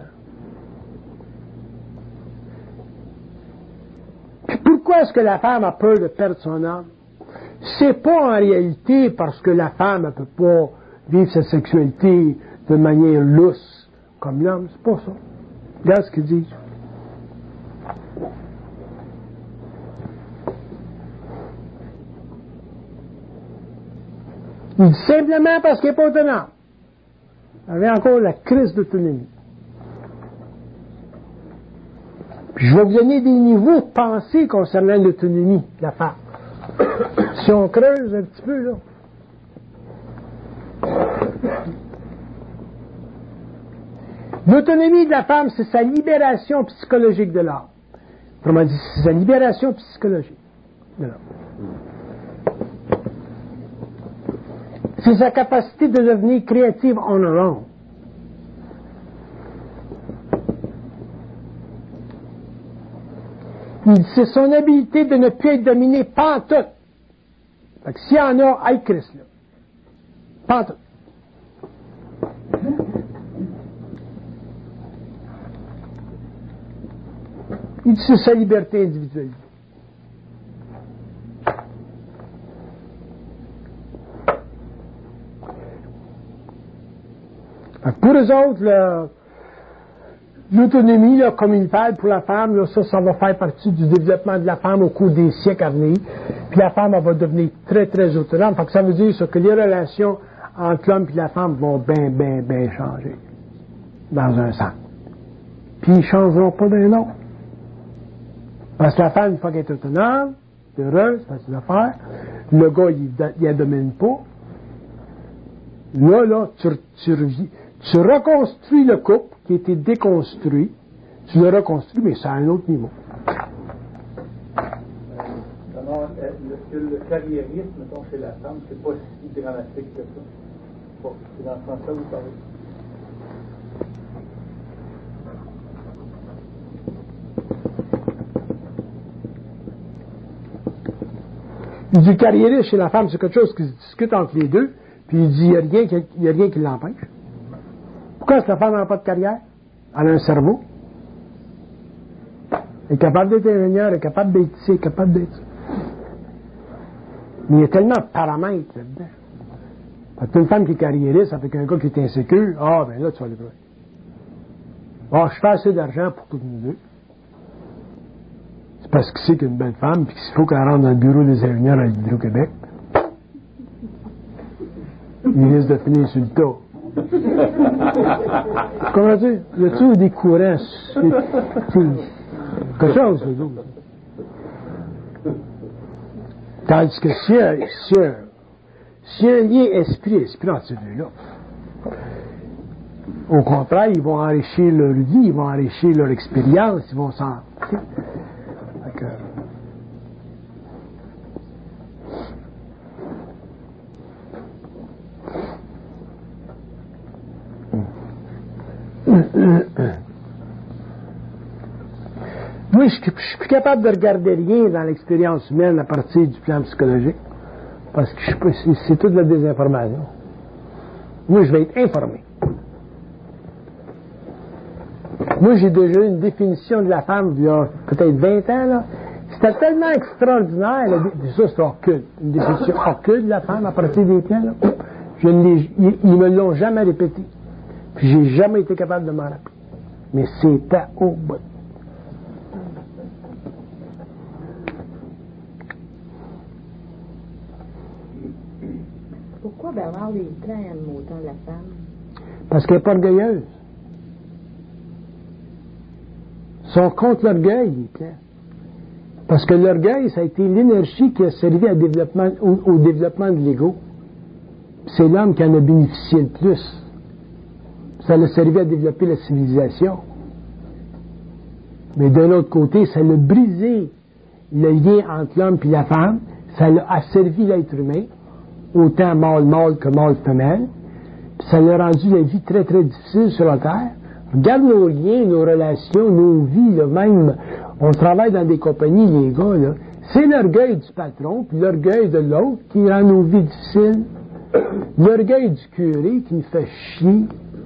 Puis pourquoi est-ce que la femme a peur de perdre son âme? C'est pas en réalité parce que la femme ne peut pas vivre sa sexualité de manière lousse comme l'homme. C'est pas ça. Regarde ce qu'ils disent. Il dit simplement parce qu'il n'est pas autonome. Il y avait encore la crise d'autonomie. Puis je vais vous donner des niveaux de pensée concernant l'autonomie de la femme. Si on creuse un petit peu, là. L'autonomie de la femme, c'est sa libération psychologique de l'âme. Autrement dit, c'est sa libération psychologique de l'âme. C'est sa capacité de devenir créative on her own. C'est son habilité de ne plus être dominé par tout. Fait que s'il y en a, aïe Christ, là. Pas tout. Il dit c'est sa liberté individuelle. Pour eux autres, là, l'autonomie, là, comme il parle pour la femme, là, ça, ça va faire partie du développement de la femme au cours des siècles à venir. Puis la femme, elle va devenir très, très autonome. Fait que ça veut dire ça, que les relations entre l'homme et la femme vont bien, bien, bien changer. Dans un sens. Puis ils ne changeront pas d'un autre. Parce que la femme, une fois qu'elle est autonome, heureuse, facile à faire, le gars, il ne la domine pas. Là, là, tu, tu reviens. Tu reconstruis le couple qui a été déconstruit, tu le reconstruis, mais c'est à un autre niveau. Alors, le, le carriérisme, mettons, chez la femme, c'est pas si dramatique que ça. Bon, c'est dans ce sens-là vous parlez. Il dit carriérisme chez la femme, c'est quelque chose qui se discute entre les deux, puis il dit il n'y a rien qui, il y a rien qui l'empêche. Pourquoi est-ce que la femme n'a pas de carrière? Elle a un cerveau. Elle est capable d'être ingénieure, elle est capable d'être ici, elle est capable d'être ça. Mais il y a tellement de paramètres là-dedans. Fait que une femme qui est carriériste avec un gars qui est insécure, ah, ben là, tu vas le voir. Ah, je fais assez d'argent pour toutes nous deux. C'est parce qu'il sait qu'une belle femme, puis qu'il faut qu'elle rentre dans le bureau des ingénieurs à l'Hydro-Québec. Il risque de finir sur le tas. Comment dire? Il y a toujours des courants. C'est quelque chose, les autres. Tandis que s'il y a, s'il y a, s'il y a un lien esprit-esprit entre ces deux-là, au contraire, ils vont enrichir leur vie, ils vont enrichir leur expérience, ils vont s'en... Moi, je ne suis plus capable de regarder rien dans l'expérience humaine à partir du plan psychologique, parce que je suis pas, c'est, c'est toute la désinformation. Moi, je vais être informé. Moi, j'ai déjà eu une définition de la femme il y a peut-être vingt ans, là. C'était tellement extraordinaire, là, ça c'est occulte, une définition occulte de la femme à partir des plans, là. Je ne l'ai, ils, ils me l'ont jamais répété. Puis j'ai jamais été capable de m'en rappeler. Mais c'était au bout. Pourquoi Bernard Lévitan aime autant la femme? Parce qu'elle n'est pas orgueilleuse. Ils sont contre l'orgueil, les plans. Parce que l'orgueil, ça a été l'énergie qui a servi à développement, au, au développement de l'ego. C'est l'homme qui en a bénéficié le plus. Ça l'a servi à développer la civilisation. Mais d'un autre côté, ça l'a brisé le lien entre l'homme et la femme. Ça l'a asservi l'être humain, autant mâle-mâle que mâle-femelle. Puis ça l'a rendu la vie très, très difficile sur la Terre. Regarde nos liens, nos relations, nos vies, là, même, on travaille dans des compagnies, les gars, là. C'est l'orgueil du patron, puis l'orgueil de l'autre qui rend nos vies difficiles. L'orgueil du curé qui nous fait chier.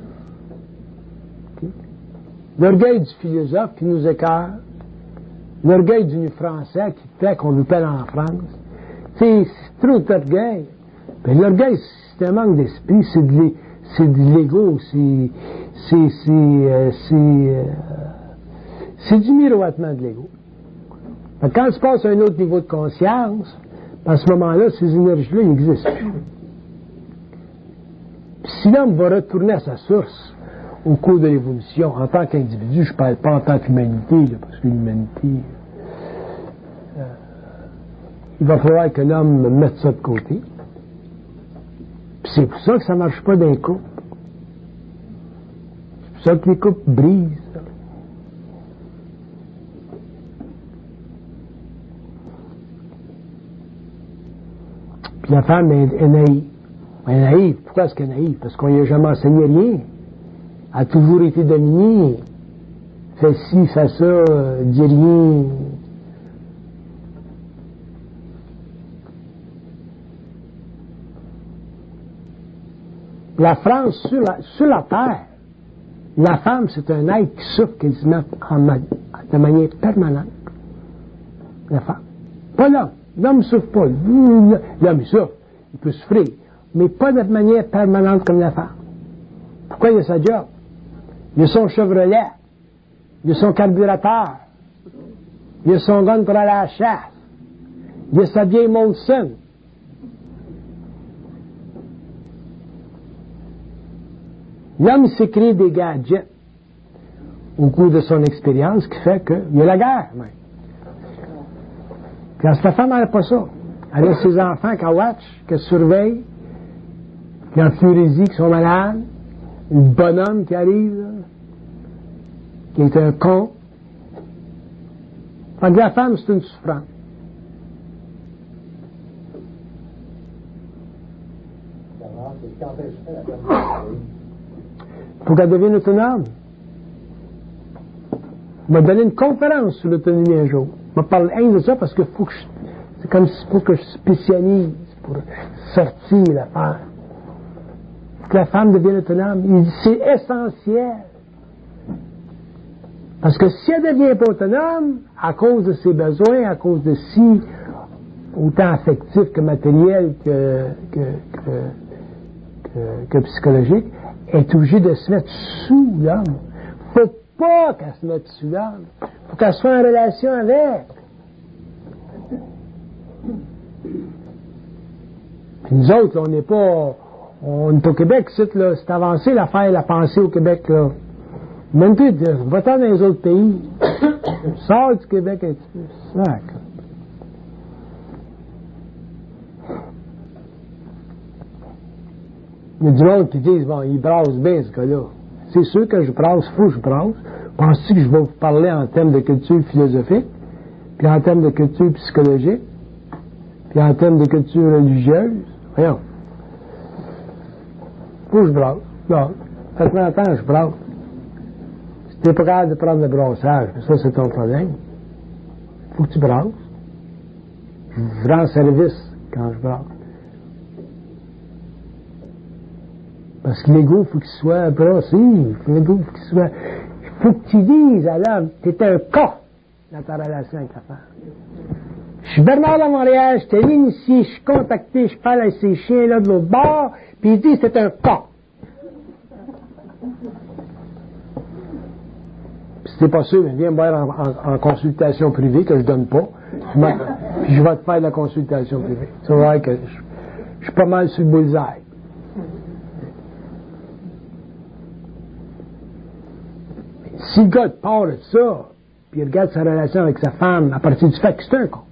Okay. L'orgueil du philosophe qui nous écarte. L'orgueil du français qui fait qu'on nous pèle en France. C'est, c'est trop d'orgueil. Mais l'orgueil, c'est un manque d'esprit, c'est de, c'est de l'ego, c'est, c'est, c'est, euh, c'est, euh, c'est du miroitement de l'ego. Fait que quand tu passes à un autre niveau de conscience, à ce moment-là, ces énergies-là n'existent plus. Puis si l'homme va retourner à sa source au cours de l'évolution, en tant qu'individu, je ne parle pas en tant qu'humanité, là, parce que l'humanité, euh, il va falloir que l'homme mette ça de côté. Puis c'est pour ça que ça ne marche pas d'un couple. C'est pour ça que les couples brisent. Puis la femme est, est naïve. Elle est naïve. Pourquoi est-ce qu'elle est naïve? Parce qu'on lui a jamais enseigné rien. Elle a toujours été dominée. Fais ci, fais ça, euh, dis rien. La France, sur la, sur la terre, la femme, c'est un être qui souffre quasiment en, de manière permanente. La femme. Pas l'homme. L'homme ne souffre pas. L'homme, il souffre. Il peut souffrir. Mais pas de manière permanente comme la femme. Pourquoi il a sa job? Il a son Chevrolet. Il a son carburateur. Il a son gun pour aller à la chasse. Il a sa vieille Molson. L'homme s'est créé des gadgets au cours de son expérience qui fait qu'il y a la guerre, même. Quand sa femme n'a pas ça, elle a ses enfants qu'elle watch, qu'elle surveille, qui en furésie, qui sont malades, un bonhomme qui arrive, là, qui est un con. Fait que la femme, c'est une souffrance. Il faut qu'elle devienne autonome. On m'a donné une conférence sur l'autonomie un jour. On m'a parlé rien de ça parce que faut que je, c'est comme s'il faut que je spécialise pour sortir l'affaire. Il faut que la femme devienne autonome. Il dit c'est essentiel. Parce que si elle ne devient pas autonome, à cause de ses besoins, à cause de si, autant affectifs que matériels que, que, que que, que psychologique, est obligée de se mettre sous l'homme. Faut pas qu'elle se mette sous l'homme. Faut qu'elle soit en relation avec. Puis nous autres, là, on n'est pas... On est au Québec, c'est, là, c'est avancé l'affaire, la pensée au Québec, là. Même plus, va-t'en dans les autres pays. Sors du Québec un petit peu. Sac. Il y a du monde qui disent, bon, il brasse bien, ce gars-là. C'est sûr que je brasse, faut que je brasse. Penses-tu que je vais vous parler en termes de culture philosophique, puis en termes de culture psychologique, puis en termes de culture religieuse? Voyons. Faut que je brasse. Là, ça fait trente ans que je brasse. Si t'es pas capable de prendre le brassage, ça c'est ton problème. Faut que tu brasses. Je rends service quand je brasse. Parce que l'ego, il faut qu'il soit brassé. L'ego, il faut qu'il soit... Il faut que tu dises à l'homme, t'es un cas dans ta relation avec ta femme. Je suis Bernard de Montréal, je t'ai initié, je suis contacté, je parle avec ces chiens-là de l'autre bord, puis il dit c'est un cas. Puis si t'es pas sûr, viens me voir en, en, en consultation privée, que je donne pas, puis je vais te faire de la consultation privée. Tu vas voir que je, je suis pas mal sur le bullseye. Si le gars te part de ça, puis il regarde sa relation avec sa femme à partir du fait que c'est un con,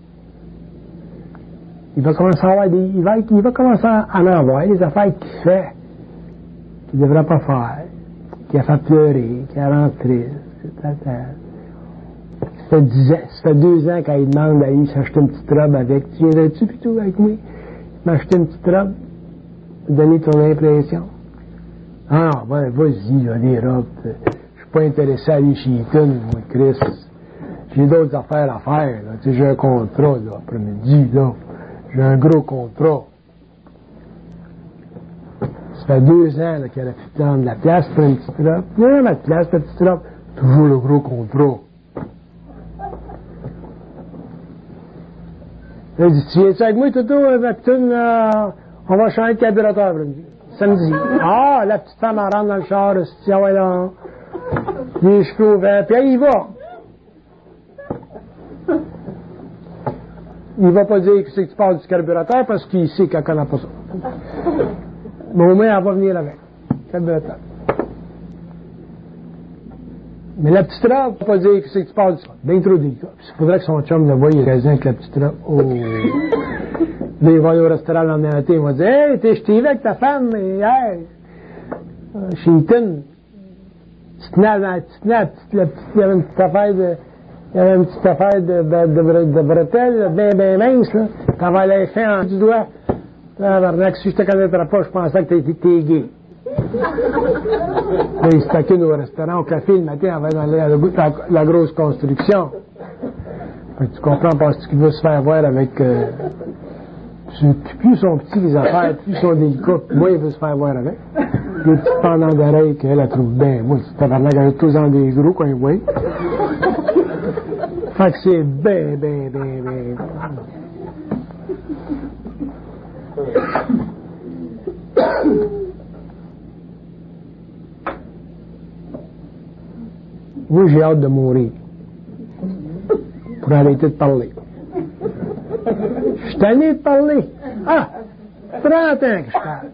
il va commencer à avoir des, il va, il va commencer à en avoir des affaires qu'il fait, qu'il ne devrait pas faire, qu'il a fait pleurer, qu'il a rendu triste, et cetera. Ça fait dix ans, ça fait deux ans qu'elle demande à lui s'acheter une petite robe avec. Tu viendrais-tu plutôt avec moi m'acheter une petite robe, donner ton impression? Ah, ben, vas-y, il y a des robes. Je suis pas intéressé à aller chez Eaton, moi, Chris. J'ai d'autres affaires à faire, là. Tu sais, j'ai un contrat, là, après-midi, là. J'ai un gros contrat. Ça fait deux ans, là, qu'elle a pu prendre de la place pour une petite robe. Non, ma place, ta petite robe. Toujours le gros contrat. Elle dit, tu viens-tu avec moi, Toto, ma petite, euh, on va changer de carburateur, samedi. Ah, la petite femme, elle rentre dans le char, si ah ouais, là, les cheveux ouverts, puis elle y va. Il va pas dire que c'est que tu parles du carburateur parce qu'il sait qu'elle connaît pas ça. Mais au moins, elle va venir avec. Carburateur. Mais la petite robe, il va pas dire que c'est que tu parles du... Bien trop délicat. Puis il faudrait que son chum le voie, il raisine avec la petite robe. Oh! Là, il va aller au restaurant le lendemain matin, il va dire, hey, t'es jeté avec ta femme hier. Chez Eaton. Tu tenais la petite, il y avait une petite affaire de... Il y avait une petite affaire de, de, de, de bretelles, bien, bien mince, là. T'avais les fait en du doigt. Là, si je te connaîtrais pas, je pensais que t'étais gay. Là, il se taquine au restaurant, au café, le matin, avant d'aller à la, la, la grosse construction. Fait que tu comprends, parce qu'il veut se faire voir avec... Euh, plus ils sont petits, les affaires, plus ils sont délicats, moins il veut se faire voir avec. Les petits pendants d'oreilles qu'elle, elle trouve bien. Moi, c'est tabarnak, elle a tous ans des gros quand il voit. Fait que c'est bien, bien, bien, bien. Moi, j'ai hâte de mourir. Pour arrêter de parler. Je suis tanné de parler. Ah! trente ans que je parle.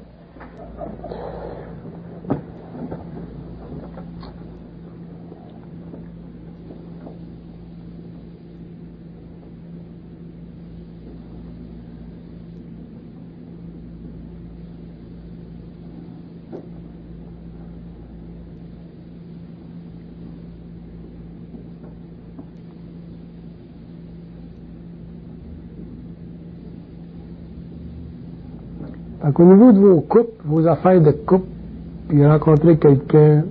Donc, au niveau de vos couples, vos affaires de couple, puis rencontrer quelqu'un,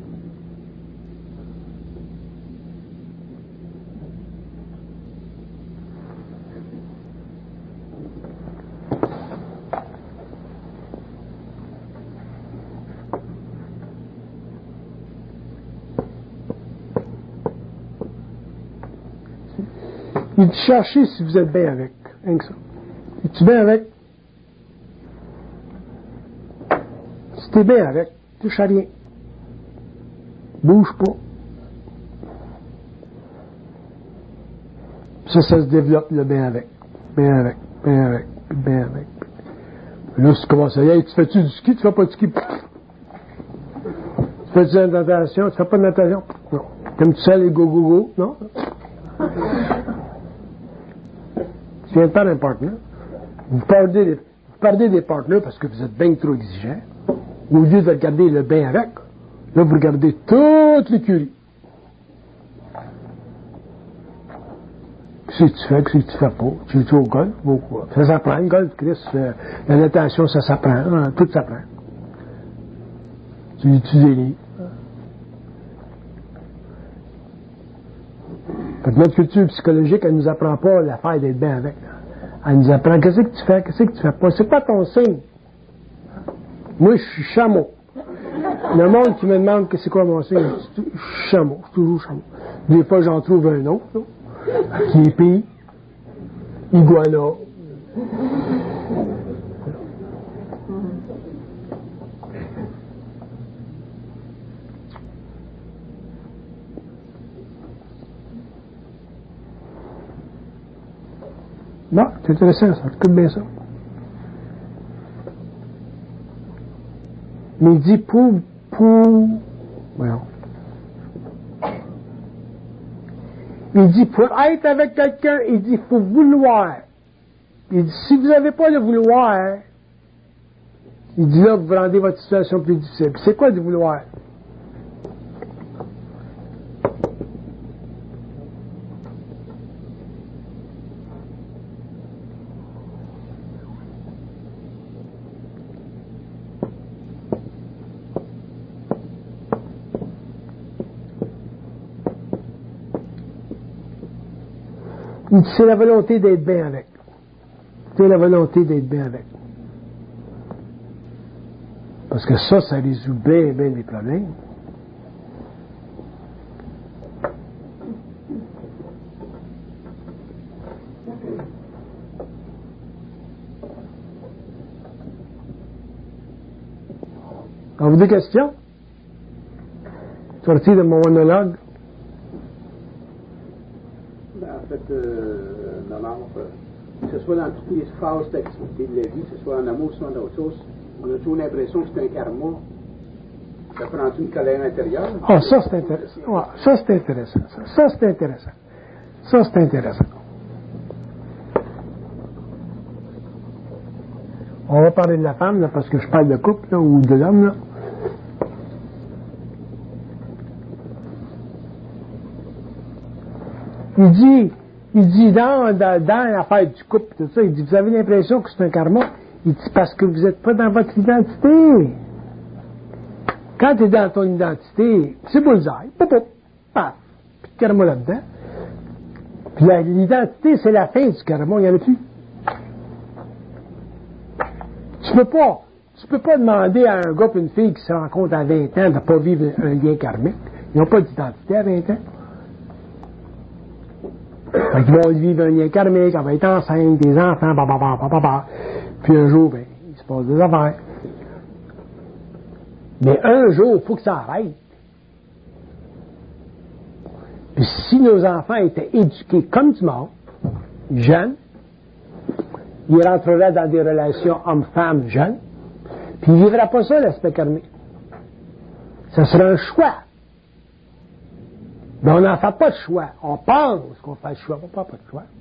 il dit cherchez si vous êtes bien avec. Es-tu bien avec? t'es bien avec, touche à rien. Bouge pas. Ça, ça se développe, le bien avec. Bien avec, bien avec, bien avec. Là, si tu commences à dire, hey, tu fais-tu du ski, tu fais pas de ski? Tu fais-tu de la natation, tu fais pas de natation? Non. T'aimes-tu ça, les go-go-go? Non? Tu viens de perdre un partenaire. Vous perdez, des, vous perdez des partenaires parce que vous êtes bien trop exigeant. Au lieu de regarder le bien avec, là, vous regardez toute l'écurie. Qu'est-ce que tu fais, qu'est-ce que tu fais pas? Tu joues au golf, ou quoi? Ça s'apprend, le golf, Chris, euh, la natation, ça s'apprend, hein, tout s'apprend. Tu étudies les livres. Fait que notre culture psychologique, elle nous apprend pas l'affaire d'être bien avec. Elle nous apprend, qu'est-ce que tu fais, qu'est-ce que tu fais pas? C'est pas ton signe. Moi, je suis chameau. Le monde qui me demande que c'est quoi mon signe, je suis chameau, je suis toujours chameau. Des fois, j'en trouve un autre, là, qui est pire. Iguana. Non, c'est intéressant, ça. Écoute bien ça. Mais il dit pour, pour, voyons. Il dit pour être avec quelqu'un, il dit il faut vouloir. Il dit si vous n'avez pas le vouloir, il dit là vous rendez votre situation plus difficile. C'est quoi le vouloir? Il dit c'est la volonté d'être bien avec. C'est la volonté d'être bien avec. Parce que ça, ça résout bien, bien les problèmes. Avez-vous des questions? Sorti de mon monologue. En fait, euh, dans l'art, que ce soit dans toutes les phases d'activité de la vie, que ce soit en amour, soit dans d'autres choses, on a toujours l'impression que c'est un karma. Ça prend une colère intérieure. Ah, ça c'est intéressant. Ouais, ça c'est intéressant. Ça, ça c'est intéressant. Ça c'est intéressant. On va parler de la femme, là, parce que je parle de couple, là, ou de l'homme, là. Il dit, il dit dans, dans, dans l'affaire du couple, tout ça, il dit, vous avez l'impression que c'est un karma. Il dit, parce que vous n'êtes pas dans votre identité. Quand tu es dans ton identité, c'est bullseye, pop, pop, paf, puis de karma là-dedans. Puis la, l'identité, c'est la fin du karma, il n'y en a plus. Tu peux pas, tu peux pas demander à un gars et une fille qui se rencontrent à vingt ans de ne pas vivre un lien karmique. Ils n'ont pas d'identité à vingt ans. Fait qu'ils vont vivre un lien karmique, on va être enceinte, des enfants, bah, bah, bah, bah, bah, bah. Puis un jour, ben, il se passe des affaires. Mais un jour, il faut que ça arrête. Puis si nos enfants étaient éduqués comme du monde, jeunes, ils rentreraient dans des relations hommes-femmes jeunes, puis ils ne vivraient pas ça, l'aspect karmique. Ça serait un choix. Mais on n'en fait pas de choix. On pense qu'on fait le choix. On ne fait pas de choix.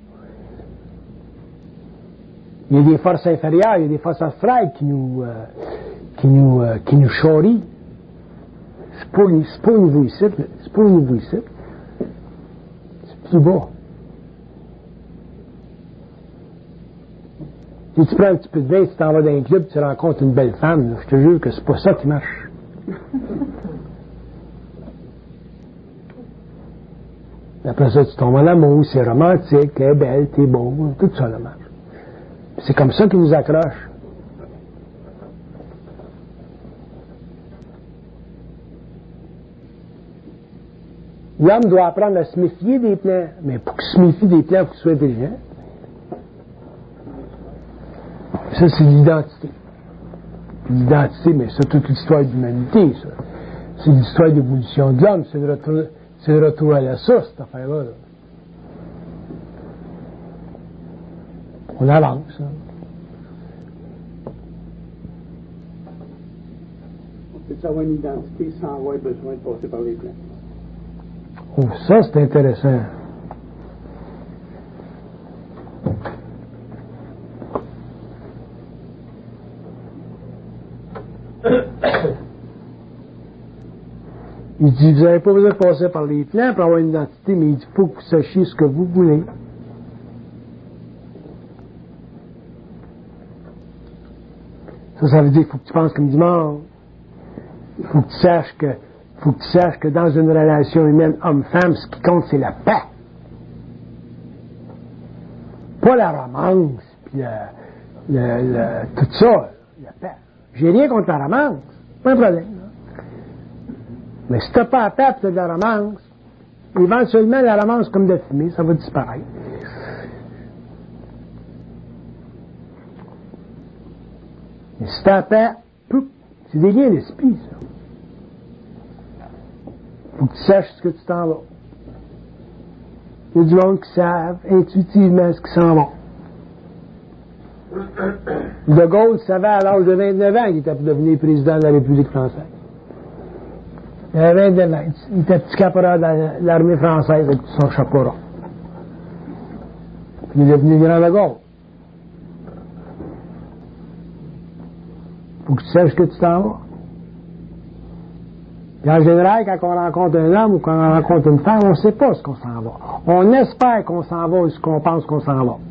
Il y a des forces inférieures, il y a des forces astrales qui nous, euh, qui nous, euh, qui nous charrient. C'est pas, c'est pas au niveau ici. C'est pas au niveau ici. C'est plus bas. Si tu prends un petit peu de vin, si tu t'en vas dans un club, tu rencontres une belle femme, là, je te jure que c'est pas ça qui marche. Après ça, tu tombes en amour, c'est romantique, t'es belle, t'es beau, tout ça, là, marche. C'est comme ça qu'ils nous accrochent. L'homme doit apprendre à se méfier des plans, mais pour qu'il se méfie des plans, il faut qu'il soit intelligent. Ça, c'est l'identité. L'identité, mais c'est toute l'histoire de l'humanité, ça. C'est l'histoire d'évolution de l'homme, c'est le retour, c'est le retour à la source, cette affaire-là. Là. On avance. Hein. On peut avoir une identité sans avoir besoin de passer par les plans. Oh, ça, c'est intéressant. Il dit, vous n'avez pas besoin de passer par les plans pour avoir une identité, mais il dit, il faut que vous sachiez ce que vous voulez. Ça, ça veut dire qu'il faut que tu penses comme du monde. Il faut que tu saches que, faut que tu saches que dans une relation humaine homme-femme, ce qui compte, c'est la paix. Pas la romance, puis la, la, la, tout ça, la paix. J'ai rien contre la romance, pas un problème. Mais si t'as pas la paix, tu as de la romance, éventuellement, la romance, comme de fumée, ça va disparaître. Mais si t'as la paix, pouf, c'est des liens d'esprit, ça. Faut que tu saches ce que tu t'en vas. Il y a du monde qui savent intuitivement ce qui s'en va. De Gaulle savait à l'âge de vingt-neuf ans qu'il était pour devenir président de la République française. Il avait vingt-neuf ans. Il était petit caporal de l'armée française avec son chapeau rond. Puis il est devenu grand de Gaulle. Faut que tu saches que tu t'en vas. Et en général, quand on rencontre un homme ou quand on rencontre une femme, on ne sait pas ce qu'on s'en va. On espère qu'on s'en va ou ce qu'on pense qu'on s'en va.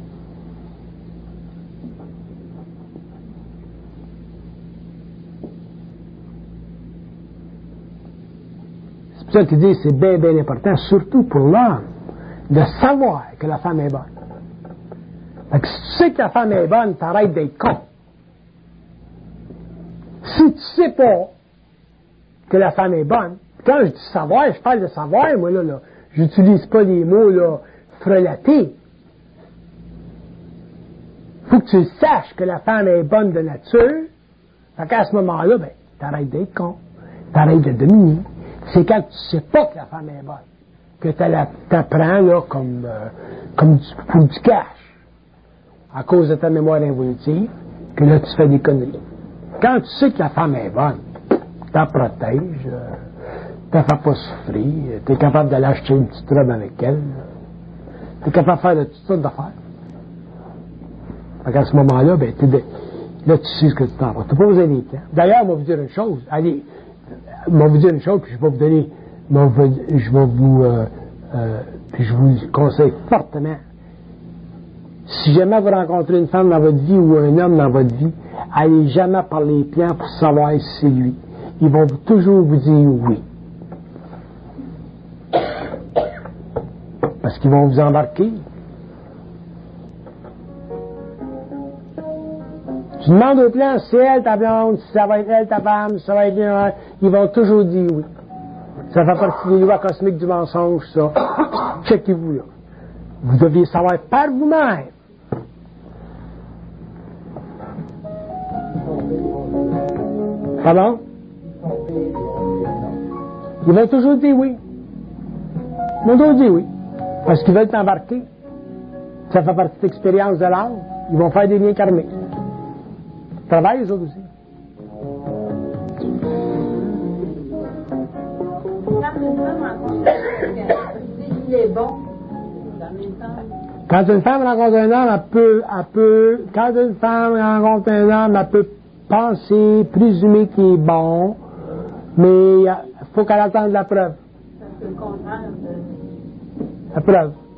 C'est pour ça qu'il dit que c'est bien, bien important, surtout pour l'homme, de savoir que la femme est bonne. Fait que si tu sais que la femme est bonne, t'arrêtes d'être con. Si tu sais pas que la femme est bonne, quand je dis savoir, je parle de savoir, moi, là, là. J'utilise pas les mots, là, frelatés. Faut que tu saches que la femme est bonne de nature. Fait qu'à ce moment-là, ben, t'arrêtes d'être con. T'arrêtes de dominer. C'est quand tu sais pas que la femme est bonne, que t'apprends, là, comme, euh, comme du, pour du cash. À cause de ta mémoire involutive, que là, tu fais des conneries. Quand tu sais que la femme est bonne, t'en protèges, euh, t'en fais pas souffrir, t'es capable d'aller acheter une petite robe avec elle, t'es capable de faire de toutes sortes d'affaires. Fait qu'à ce moment-là, ben, t'es de, là, tu sais ce que tu t'en vas. T'as pas besoin des plans. D'ailleurs, moi, vous dire une chose. Allez, moi, vous dire une chose, puis je vais vous donner, moi, je vais vous, euh, euh, puis je vous conseille fortement. Si jamais vous rencontrez une femme dans votre vie ou un homme dans votre vie, allez jamais par les plans pour savoir si c'est lui. Ils vont toujours vous dire oui. Parce qu'ils vont vous embarquer. Tu demandes au plan, c'est elle ta blonde, si ça va être elle ta femme, si ça va être elle, ils vont toujours dire oui. Ça fait partie des lois cosmiques du mensonge, ça. Checkez-vous là. Vous deviez savoir par vous-même. Pardon? Ils vont toujours dire oui. Ils vont toujours dire oui. Parce qu'ils veulent t'embarquer. Ça fait partie de l'expérience de l'âme. Ils vont faire des liens karmiques. Ils travaillent, les autres aussi. Quand une femme rencontre il est bon, dans mes temps. Quand une femme rencontre un homme, elle peut, elle peut, quand une femme rencontre un homme, elle peut penser, présumer qu'il est bon, mais il faut qu'elle attende la preuve. C'est le contraire de... La preuve.